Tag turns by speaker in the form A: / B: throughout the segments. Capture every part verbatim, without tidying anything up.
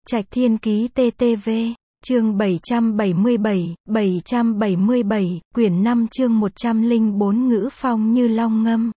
A: Trạch Thiên Ký tê tê vê, chương bảy trăm bảy mươi bảy, bảy trăm bảy mươi bảy, quyển năm chương một trăm lẻ bốn ngữ phong như long ngâm.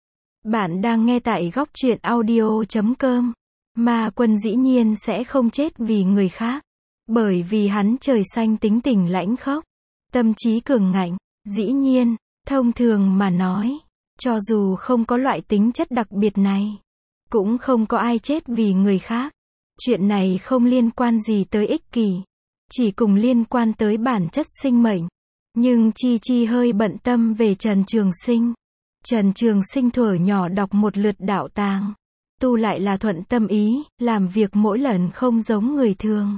A: Bạn đang nghe tại góc truyện audio chấm com. Ma Quân dĩ nhiên sẽ không chết vì người khác. Bởi vì hắn trời xanh tính tình lãnh khốc, tâm trí cường ngạnh. Dĩ nhiên, thông thường mà nói, cho dù không có loại tính chất đặc biệt này, cũng không có ai chết vì người khác. Chuyện này không liên quan gì tới ích kỷ, chỉ cùng liên quan tới bản chất sinh mệnh. Nhưng Chi Chi hơi bận tâm về Trần Trường Sinh. Trần Trường Sinh thuở nhỏ đọc một lượt đạo tàng, tu lại là thuận tâm ý, làm việc mỗi lần không giống người thường.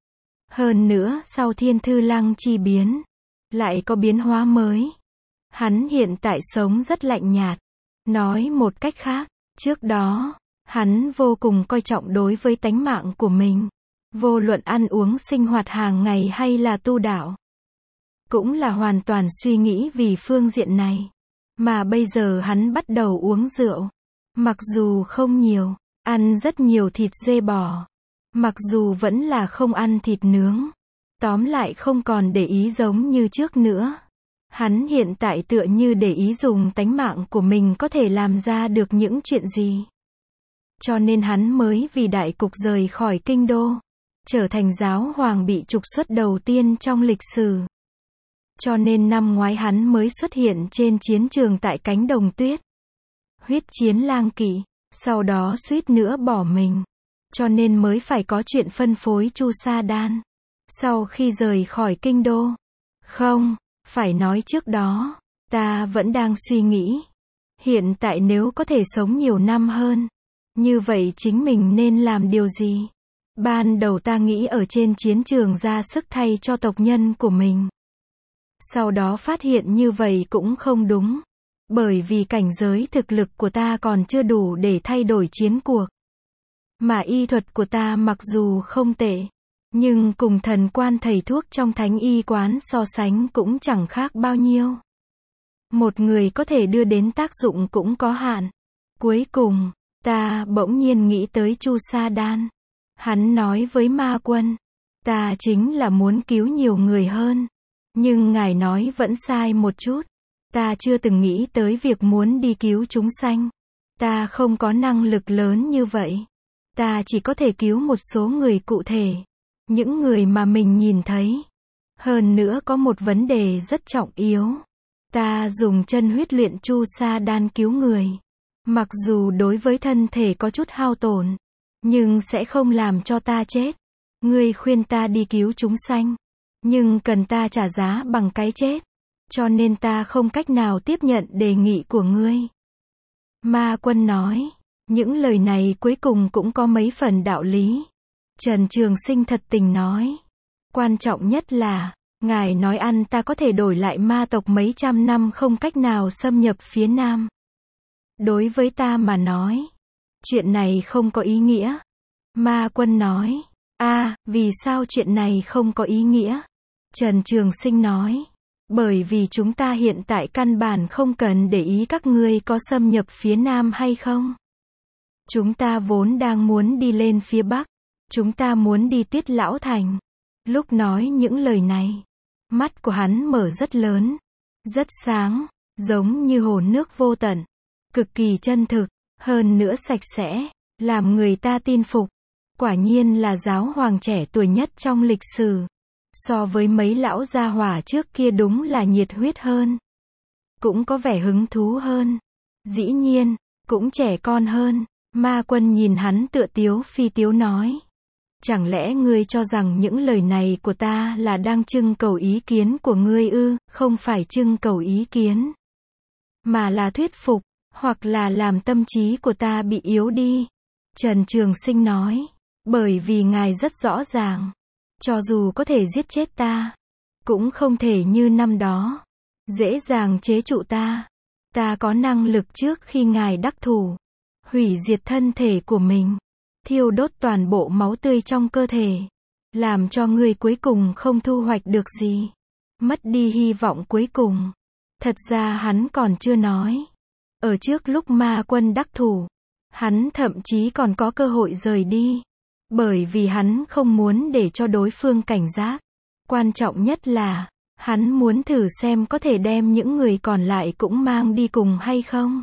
A: Hơn nữa, sau Thiên Thư Lăng chi biến, lại có biến hóa mới. Hắn hiện tại sống rất lạnh nhạt. Nói một cách khác, trước đó, hắn vô cùng coi trọng đối với tánh mạng của mình. Vô luận ăn uống sinh hoạt hàng ngày hay là tu đạo, cũng là hoàn toàn suy nghĩ vì phương diện này. Mà bây giờ hắn bắt đầu uống rượu. Mặc dù không nhiều, ăn rất nhiều thịt dê bò. Mặc dù vẫn là không ăn thịt nướng. Tóm lại không còn để ý giống như trước nữa. Hắn hiện tại tựa như để ý dùng tánh mạng của mình có thể làm ra được những chuyện gì. Cho nên hắn mới vì đại cục rời khỏi kinh đô, trở thành giáo hoàng bị trục xuất đầu tiên trong lịch sử. Cho nên năm ngoái hắn mới xuất hiện trên chiến trường tại cánh đồng tuyết. Huyết chiến lang kỵ, sau đó suýt nữa bỏ mình. Cho nên mới phải có chuyện phân phối Chu Sa Đan. Sau khi rời khỏi kinh đô. Không, phải nói trước đó, ta vẫn đang suy nghĩ. Hiện tại nếu có thể sống nhiều năm hơn, như vậy chính mình nên làm điều gì? Ban đầu ta nghĩ ở trên chiến trường ra sức thay cho tộc nhân của mình. Sau đó phát hiện như vậy cũng không đúng. Bởi vì cảnh giới thực lực của ta còn chưa đủ để thay đổi chiến cuộc. Mà y thuật của ta mặc dù không tệ, nhưng cùng thần quan thầy thuốc trong thánh y quán so sánh cũng chẳng khác bao nhiêu. Một người có thể đưa đến tác dụng cũng có hạn. Cuối cùng, ta bỗng nhiên nghĩ tới Chu Sa Đan. Hắn nói với Ma Quân, ta chính là muốn cứu nhiều người hơn. Nhưng ngài nói vẫn sai một chút. Ta chưa từng nghĩ tới việc muốn đi cứu chúng sanh. Ta không có năng lực lớn như vậy. Ta chỉ có thể cứu một số người cụ thể. Những người mà mình nhìn thấy. Hơn nữa có một vấn đề rất trọng yếu. Ta dùng chân huyết luyện Chu Sa Đan cứu người. Mặc dù đối với thân thể có chút hao tổn, nhưng sẽ không làm cho ta chết. Ngươi khuyên ta đi cứu chúng sanh, nhưng cần ta trả giá bằng cái chết. Cho nên ta không cách nào tiếp nhận đề nghị của ngươi. Ma Quân nói, những lời này cuối cùng cũng có mấy phần đạo lý. Trần Trường Sinh thật tình nói, quan trọng nhất là, ngài nói ăn ta có thể đổi lại ma tộc mấy trăm năm không cách nào xâm nhập phía Nam. Đối với ta mà nói, chuyện này không có ý nghĩa. Ma Quân nói, a, vì sao chuyện này không có ý nghĩa? Trần Trường Sinh nói, bởi vì chúng ta hiện tại căn bản không cần để ý các ngươi có xâm nhập phía Nam hay không. Chúng ta vốn đang muốn đi lên phía Bắc. Chúng ta muốn đi Tuyết Lão Thành. Lúc nói những lời này, mắt của hắn mở rất lớn, rất sáng, giống như hồ nước vô tận, cực kỳ chân thực, hơn nữa sạch sẽ, làm người ta tin phục. Quả nhiên là giáo hoàng trẻ tuổi nhất trong lịch sử. So với mấy lão gia hỏa trước kia đúng là nhiệt huyết hơn. Cũng có vẻ hứng thú hơn. Dĩ nhiên, cũng trẻ con hơn. Ma Quân nhìn hắn tựa tiếu phi tiếu nói. Chẳng lẽ ngươi cho rằng những lời này của ta là đang trưng cầu ý kiến của ngươi ư? Không phải trưng cầu ý kiến, mà là thuyết phục, hoặc là làm tâm trí của ta bị yếu đi. Trần Trường Sinh nói, bởi vì ngài rất rõ ràng, cho dù có thể giết chết ta, cũng không thể như năm đó, dễ dàng chế trụ ta. Ta có năng lực trước khi ngài đắc thủ, hủy diệt thân thể của mình, thiêu đốt toàn bộ máu tươi trong cơ thể, làm cho ngươi cuối cùng không thu hoạch được gì, mất đi hy vọng cuối cùng. Thật ra hắn còn chưa nói. Ở trước lúc Ma Quân đắc thủ, hắn thậm chí còn có cơ hội rời đi. Bởi vì hắn không muốn để cho đối phương cảnh giác. Quan trọng nhất là, hắn muốn thử xem có thể đem những người còn lại cũng mang đi cùng hay không.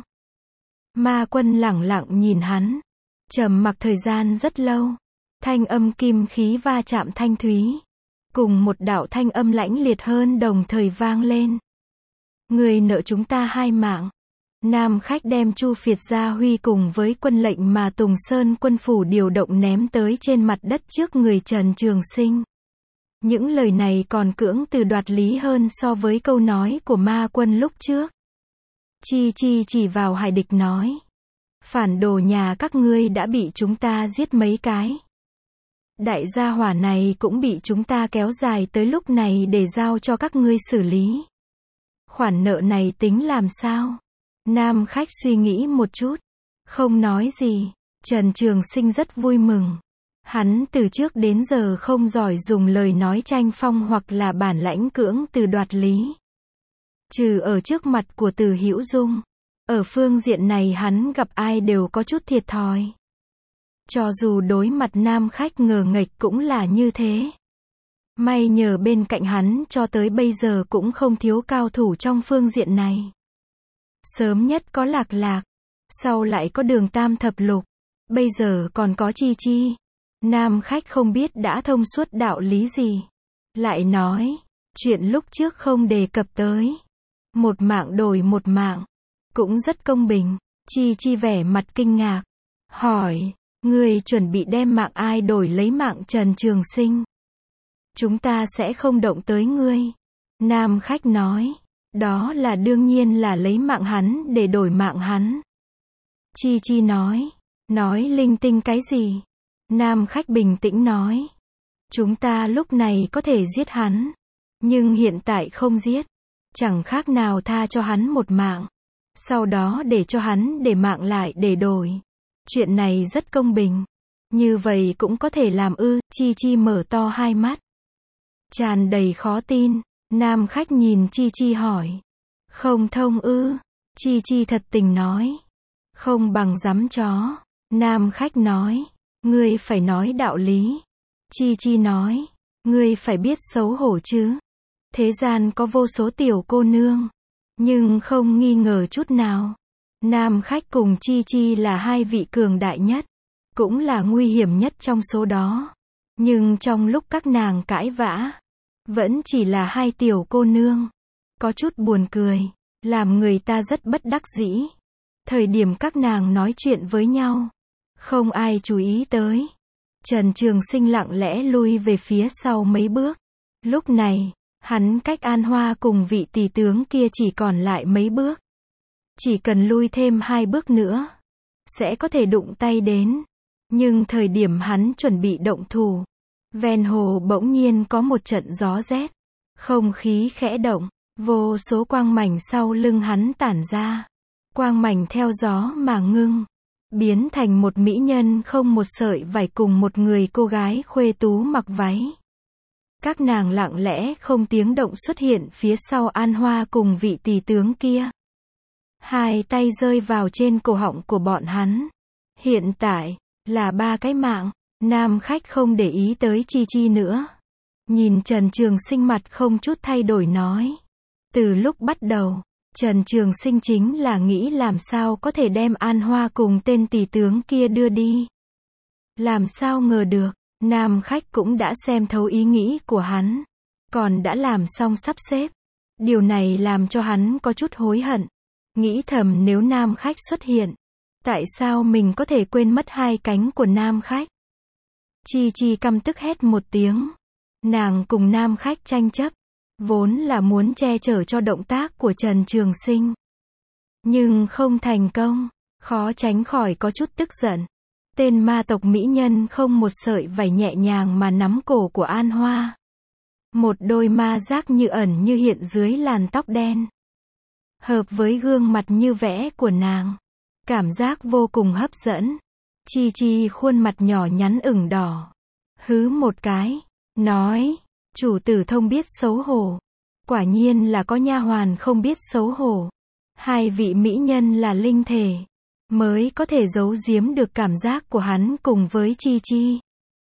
A: Ma Quân lẳng lặng nhìn hắn. Trầm mặc thời gian rất lâu. Thanh âm kim khí va chạm thanh thúy. Cùng một đạo thanh âm lãnh liệt hơn đồng thời vang lên. Người nợ chúng ta hai mạng. Nam khách đem Chu Phiệt Gia Huy cùng với quân lệnh mà Tùng Sơn quân phủ điều động ném tới trên mặt đất trước người Trần Trường Sinh. Những lời này còn cưỡng từ đoạt lý hơn so với câu nói của Ma Quân lúc trước. Chi Chi chỉ vào Hải Địch nói. Phản đồ nhà các ngươi đã bị chúng ta giết mấy cái. Đại gia hỏa này cũng bị chúng ta kéo dài tới lúc này để giao cho các ngươi xử lý. Khoản nợ này tính làm sao? Nam khách suy nghĩ một chút. Không nói gì. Trần Trường Sinh rất vui mừng. Hắn từ trước đến giờ không giỏi dùng lời nói tranh phong hoặc là bản lãnh cưỡng từ đoạt lý. Trừ ở trước mặt của Từ Hữu Dung. Ở phương diện này hắn gặp ai đều có chút thiệt thòi. Cho dù đối mặt nam khách ngờ nghệch cũng là như thế. May nhờ bên cạnh hắn cho tới bây giờ cũng không thiếu cao thủ trong phương diện này. Sớm nhất có Lạc Lạc. Sau lại có Đường Tam Thập Lục. Bây giờ còn có Chi Chi. Nam khách không biết đã thông suốt đạo lý gì. Lại nói, chuyện lúc trước không đề cập tới. Một mạng đổi một mạng. Cũng rất công bình. Chi Chi vẻ mặt kinh ngạc. Hỏi, ngươi chuẩn bị đem mạng ai đổi lấy mạng Trần Trường Sinh? Chúng ta sẽ không động tới ngươi. Nam khách nói, đó là đương nhiên là lấy mạng hắn để đổi mạng hắn. Chi Chi nói, nói linh tinh cái gì? Nam khách bình tĩnh nói, chúng ta lúc này có thể giết hắn, nhưng hiện tại không giết, chẳng khác nào tha cho hắn một mạng, sau đó để cho hắn để mạng lại để đổi. Chuyện này rất công bình. Như vậy cũng có thể làm ư? Chi Chi mở to hai mắt. Tràn đầy khó tin. Nam khách nhìn Chi Chi hỏi. Không thông ư? Chi Chi thật tình nói. Không bằng giấm chó. Nam khách nói. Ngươi phải nói đạo lý. Chi Chi nói. Ngươi phải biết xấu hổ chứ. Thế gian có vô số tiểu cô nương. Nhưng không nghi ngờ chút nào. Nam khách cùng Chi Chi là hai vị cường đại nhất. Cũng là nguy hiểm nhất trong số đó. Nhưng trong lúc các nàng cãi vã. Vẫn chỉ là hai tiểu cô nương. Có chút buồn cười. Làm người ta rất bất đắc dĩ. Thời điểm các nàng nói chuyện với nhau. Không ai chú ý tới. Trần Trường Sinh lặng lẽ lui về phía sau mấy bước. Lúc này, hắn cách An Hoa cùng vị tỷ tướng kia chỉ còn lại mấy bước. Chỉ cần lui thêm hai bước nữa, sẽ có thể đụng tay đến. Nhưng thời điểm hắn chuẩn bị động thủ, ven hồ bỗng nhiên có một trận gió rét. Không khí khẽ động, vô số quang mảnh sau lưng hắn tản ra. Quang mảnh theo gió mà ngưng, biến thành một mỹ nhân không một sợi vải cùng một người cô gái khuê tú mặc váy. Các nàng lặng lẽ không tiếng động xuất hiện phía sau An Hoa cùng vị tỷ tướng kia. Hai tay rơi vào trên cổ họng của bọn hắn. Hiện tại, là ba cái mạng. Nam khách không để ý tới Chi Chi nữa. Nhìn Trần Trường Sinh mặt không chút thay đổi nói. Từ lúc bắt đầu, Trần Trường Sinh chính là nghĩ làm sao có thể đem An Hoa cùng tên tỷ tướng kia đưa đi. Làm sao ngờ được, Nam khách cũng đã xem thấu ý nghĩ của hắn. Còn đã làm xong sắp xếp. Điều này làm cho hắn có chút hối hận. Nghĩ thầm nếu nam khách xuất hiện, tại sao mình có thể quên mất hai cánh của nam khách? Chi Chi căm tức hét một tiếng. Nàng cùng nam khách tranh chấp, vốn là muốn che chở cho động tác của Trần Trường Sinh. Nhưng không thành công, khó tránh khỏi có chút tức giận. Tên ma tộc mỹ nhân không một sợi vải nhẹ nhàng mà nắm cổ của An Hoa. Một đôi ma giác như ẩn như hiện dưới làn tóc đen. Hợp với gương mặt như vẽ của nàng. Cảm giác vô cùng hấp dẫn. Chi Chi khuôn mặt nhỏ nhắn ửng đỏ. Hứ một cái. Nói. Chủ tử thông biết xấu hổ. Quả nhiên là có nha hoàn không biết xấu hổ. Hai vị mỹ nhân là linh thể. Mới có thể giấu giếm được cảm giác của hắn cùng với Chi Chi.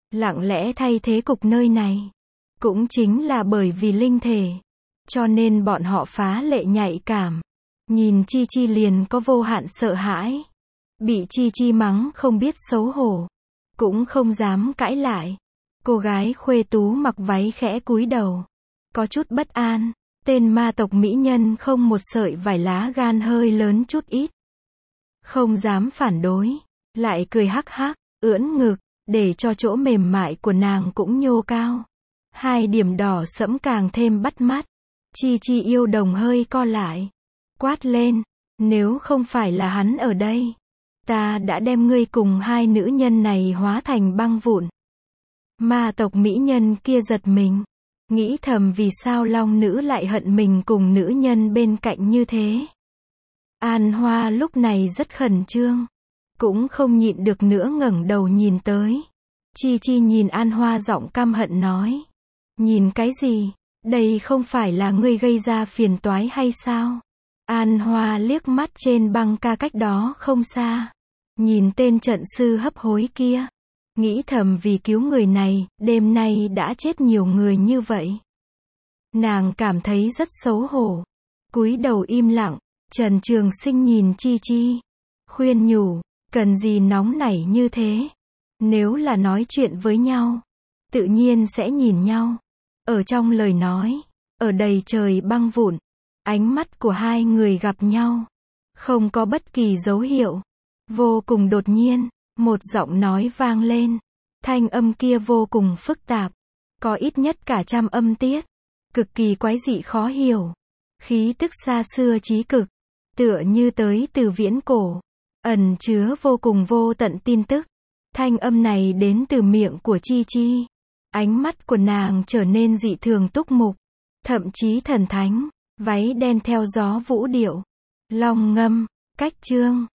A: lặng lẽ thay thế cục nơi này. Cũng chính là bởi vì linh thể, cho nên bọn họ phá lệ nhạy cảm. Nhìn Chi Chi liền có vô hạn sợ hãi. Bị Chi Chi mắng không biết xấu hổ, cũng không dám cãi lại. Cô gái khuê tú mặc váy khẽ cúi đầu, có chút bất an. Tên ma tộc mỹ nhân không một sợi vải lá gan hơi lớn chút ít. Không dám phản đối, lại cười hắc hắc, ưỡn ngực, để cho chỗ mềm mại của nàng cũng nhô cao. Hai điểm đỏ sẫm càng thêm bắt mắt. Chi Chi yêu đồng hơi co lại, quát lên, nếu không phải là hắn ở đây, ta đã đem ngươi cùng hai nữ nhân này hóa thành băng vụn. Ma tộc mỹ nhân kia giật mình, nghĩ thầm vì sao long nữ lại hận mình cùng nữ nhân bên cạnh như thế. An Hoa lúc này rất khẩn trương, cũng không nhịn được nữa ngẩng đầu nhìn tới. Chi Chi nhìn An Hoa giọng căm hận nói, nhìn cái gì, đây không phải là ngươi gây ra phiền toái hay sao? An Hoa liếc mắt trên băng ca cách đó không xa, nhìn tên trận sư hấp hối kia, nghĩ thầm vì cứu người này, đêm nay đã chết nhiều người như vậy. Nàng cảm thấy rất xấu hổ, cúi đầu im lặng. Trần Trường Sinh nhìn Chi Chi, khuyên nhủ, cần gì nóng nảy như thế, nếu là nói chuyện với nhau, tự nhiên sẽ nhìn nhau. Ở trong lời nói, ở đầy trời băng vụn, ánh mắt của hai người gặp nhau, không có bất kỳ dấu hiệu. Vô cùng đột nhiên, một giọng nói vang lên, thanh âm kia vô cùng phức tạp, có ít nhất cả trăm âm tiết, cực kỳ quái dị khó hiểu, khí tức xa xưa chí cực, tựa như tới từ viễn cổ, ẩn chứa vô cùng vô tận tin tức. Thanh âm này đến từ miệng của Chi Chi, ánh mắt của nàng trở nên dị thường túc mục, thậm chí thần thánh, váy đen theo gió vũ điệu, long ngâm, cách chương.